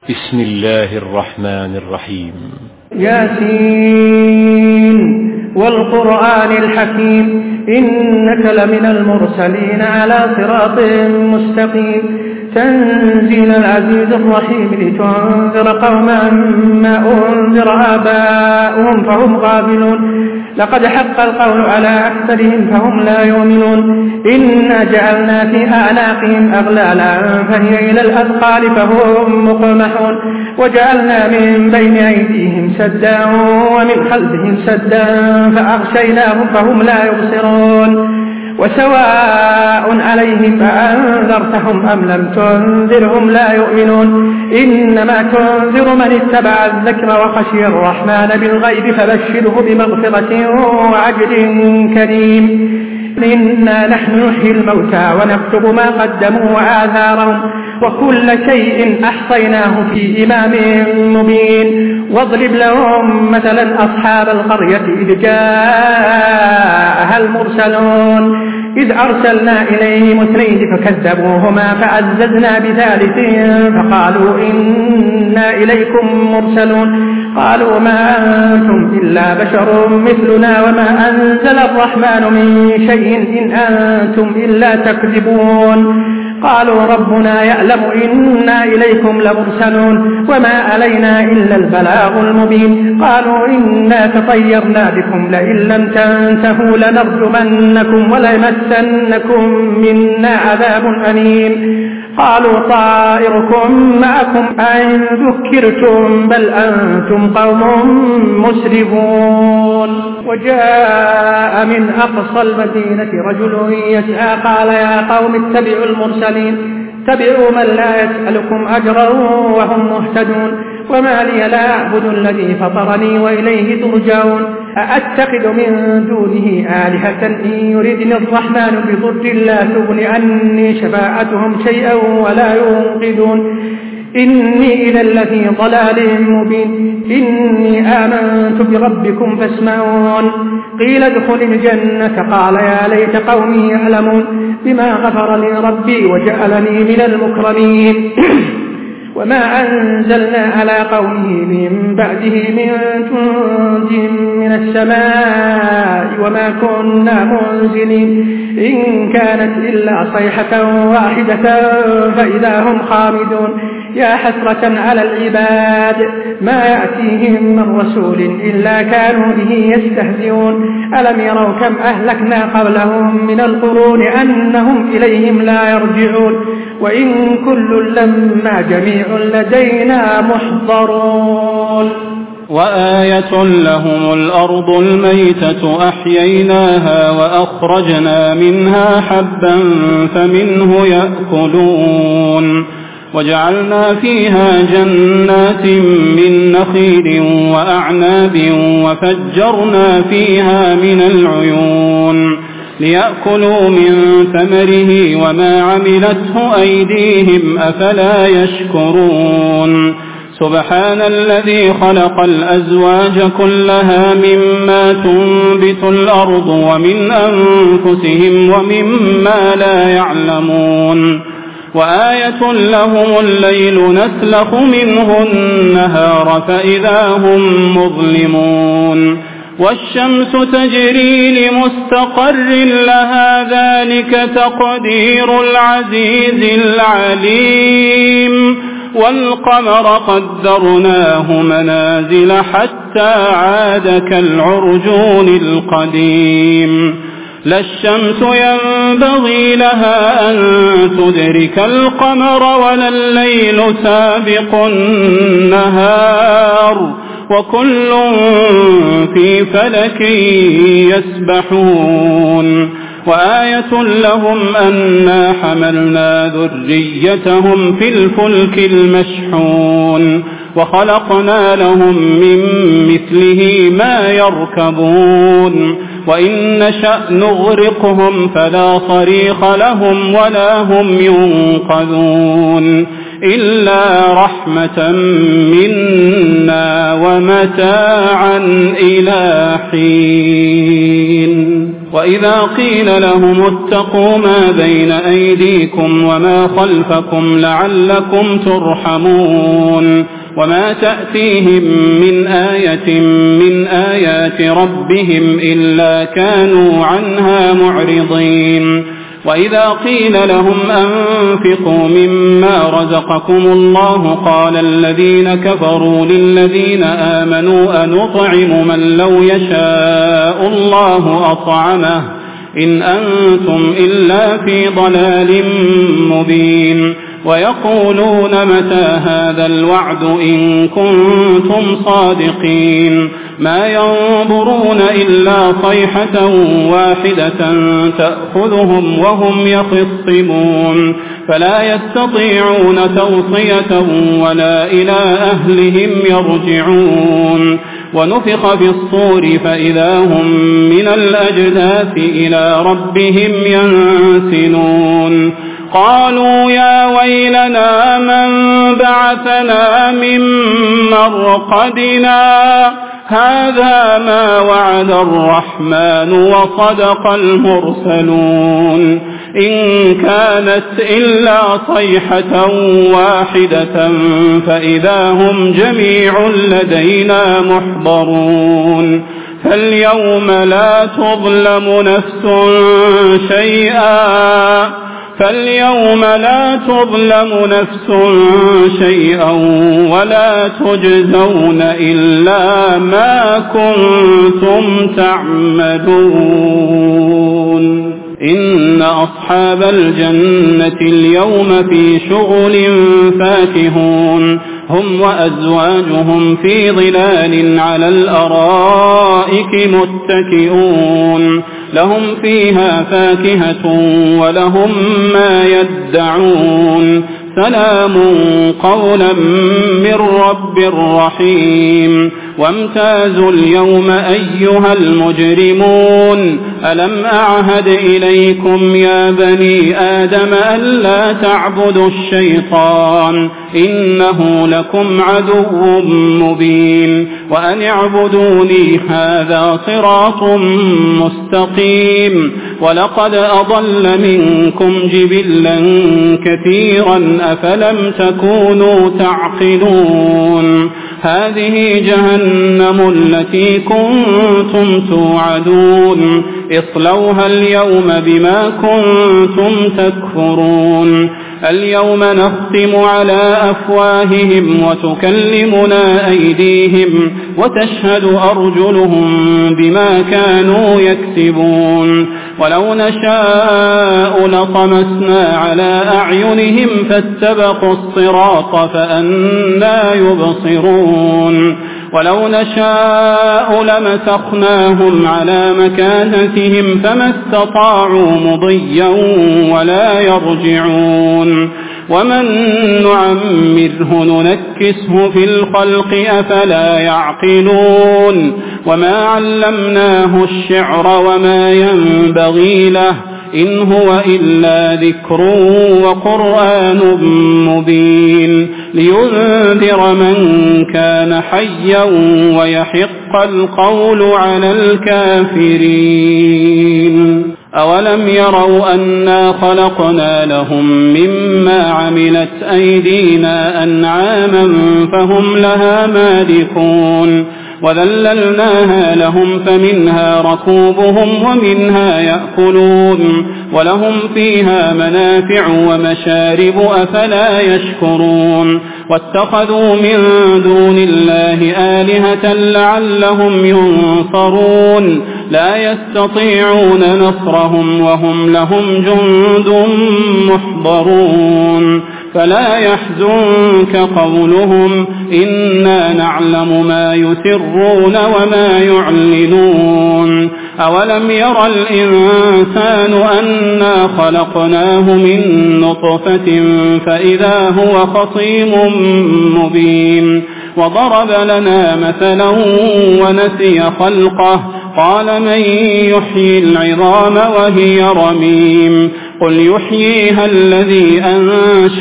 بسم الله الرحمن الرحيم. ياسين والقرآن الحكيم إنك لمن المرسلين على صراط مستقيم تنزيل العزيز الرحيم لتنذر قوما ما أنذر آباؤهم فهم غافلون لقد حق القول على أكثرهم فهم لا يؤمنون إنا جعلنا في أعناقهم أغلالا فهي إلى الأذقان فهم مقمحون وجعلنا من بين أيديهم سدا ومن خلفهم سدا فأغشيناهم فهم لا يبصرون وسواء عليهم أأنذرتهم أم لم تنذرهم لا يؤمنون إنما تنذر من اتبع الذكر وخشي الرحمن بالغيب فبشره بمغفرة وأجر كريم إنا نحن نحيي الموتى ونكتب ما قدموا وآثارهم وكل شيء أحصيناه في إمام مبين واضرب لهم مثلا أصحاب القرية إذ جاءها المرسلون إذ أرسلنا إليهم اثنين فكذبوهما فعززنا بثالث فقالوا إنا إليكم مرسلون قالوا ما أنتم إلا بشر مثلنا وما أنزل الرحمن من شيء إن أنتم إلا تكذبون قالوا ربنا يعلم إنا إليكم لمرسلون وما علينا إلا البلاغ المبين قالوا إنا تطيرنا بكم لئن لم تنتهوا لنرجمنكم وليمسنكم منا عذاب أليم قالوا طائركم معكم أئن ذكرتم بل أنتم قوم مسرفون وجاء من أقصى المدينة رجل يسعى قال يا قوم اتبعوا المرسلين اتبعوا من لا يسألكم أجرا وهم مهتدون وما لي لا أعبد الذي فطرني وإليه ترجعون أأتخذ من دونه آلهة إن يردني الرحمن بضر لا تغن عني شفاعتهم شيئا ولا ينقذون إني إذا لفي ضلال مبين إني آمنت بربكم فاسمعون قيل ادخل الجنة قال يا ليت قومي يعلمون بما غفر لي ربي وجعلني من المكرمين وما أنزلنا على قومه من بعده من جند من السماء وما كنا منزلين إن كانت إلا صيحة واحدة فإذا هم خامدون يا حسرة على العباد ما يأتيهم من رسول إلا كانوا به يستهزئون ألم يروا كم أهلكنا قبلهم من القرون أنهم إليهم لا يرجعون وإن كل لما جميع لدينا محضرون وآية لهم الأرض الميتة أحييناها وأخرجنا منها حبا فمنه يأكلون وجعلنا فيها جنات من نخيل وأعناب وفجرنا فيها من العيون ليأكلوا من ثمره وما عملته أيديهم أفلا يشكرون سبحان الذي خلق الأزواج كلها مما تنبت الأرض ومن أنفسهم ومما لا يعلمون وآية لهم الليل نسلخ منه النهار فإذا هم مظلمون والشمس تجري لمستقر لها ذلك تقدير العزيز العليم والقمر قدرناه منازل حتى عاد كالعرجون القديم لا الشمس ينبغي لها أن تدرك القمر ولا الليل سابق النهار وكل في فلك يسبحون وآية لهم أنا حملنا ذريتهم في الفلك المشحون وخلقنا لهم من مثله ما يركبون وإن نشأ نغرقهم فلا صريخ لهم ولا هم ينقذون إلا رحمة منا ومتاعا إلى حين. وإذا قيل لهم اتقوا ما بين أيديكم وما خلفكم لعلكم ترحمون وما تأتيهم من آية من آيات ربهم إلا كانوا عنها معرضين وإذا قيل لهم أنفقوا مما رزقكم الله قال الذين كفروا للذين آمنوا أنطعم من لو يشاء الله أطعمه إن أنتم إلا في ضلال مبين ويقولون متى هذا الوعد إن كنتم صادقين ما ينظرون إلا صيحة واحدة تأخذهم وهم يخصمون فلا يستطيعون توصية ولا إلى أهلهم يرجعون ونفخ في الصور فإذا هم من الأجداث إلى ربهم ينسلون قالوا يا ويلنا من بعثنا من مرقدنا هذا ما وعد الرحمن وصدق المرسلون إن كانت إلا صيحة واحدة فإذا هم جميع لدينا محضرون فاليوم لا تظلم نفس شيئا ولا تجزون إلا ما كنتم تعملون إن أصحاب الجنة اليوم في شغل فاكهون هم وأزواجهم في ظلال على الأرائك متكئون لهم فيها فاكهة ولهم ما يدعون سلام قولا من رب رحيم وامتازوا اليوم أيها المجرمون ألم أعهد إليكم يا بني آدم ألا تعبدوا الشيطان إنه لكم عدو مبين وأن اعبدوني هذا صراط مستقيم ولقد أضل منكم جبلا كثيرا أفلم تكونوا تعقلون هذه جهنم التي كنتم توعدون اصلوها اليوم بما كنتم تكفرون اليوم نختم على أفواههم وتكلمنا أيديهم وتشهد أرجلهم بما كانوا يكسبون ولو نشاء لطمسنا على أعينهم فاستبقوا الصراط فأنى يبصرون ولو نشاء لمسخناهم على مكانتهم فما استطاعوا مضيا ولا يرجعون ومن نعمره ننكسه في الخلق أفلا يعقلون وما علمناه الشعر وما ينبغي له إن هو إلا ذكر وقرآن مبين لينذر من كان حيا ويحق القول على الكافرين أولم يروا أنا خلقنا لهم مما عملت أيدينا أنعاما فهم لها مالكون وذللناها لهم فمنها ركوبهم ومنها يأكلون ولهم فيها منافع ومشارب أفلا يشكرون واتخذوا من دون الله آلهة لعلهم ينصرون لا يستطيعون نصرهم وهم لهم جند محضرون فلا يحزنك قولهم إنا نعلم ما يسرون وما يعلنون أولم ير الإنسان أنا خلقناه من نطفة فإذا هو خصيم مبين وضرب لنا مثلا ونسي خلقه قال من يحيي العظام وهي رميم قل يحييها الذي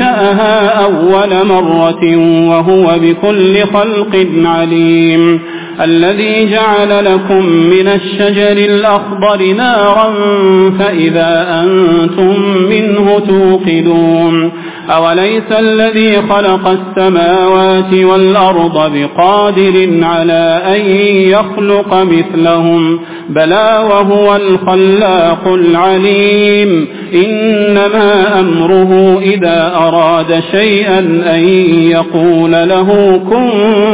أنشأها أول مرة وهو بكل خلق عليم الذي جعل لكم من الشجر الأخضر نارا فإذا أنتم منه توقدون أوليس الذي خلق السماوات والأرض بقادر على أن يخلق مثلهم بلى وهو الخلاق العليم إنما أمره إذا أراد شيئا أن يقول له كن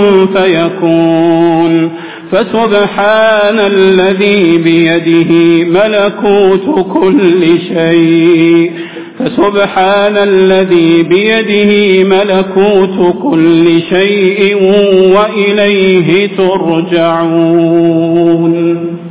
فيكون فسبحان الذي بيده ملكوت كل شيء وإليه ترجعون.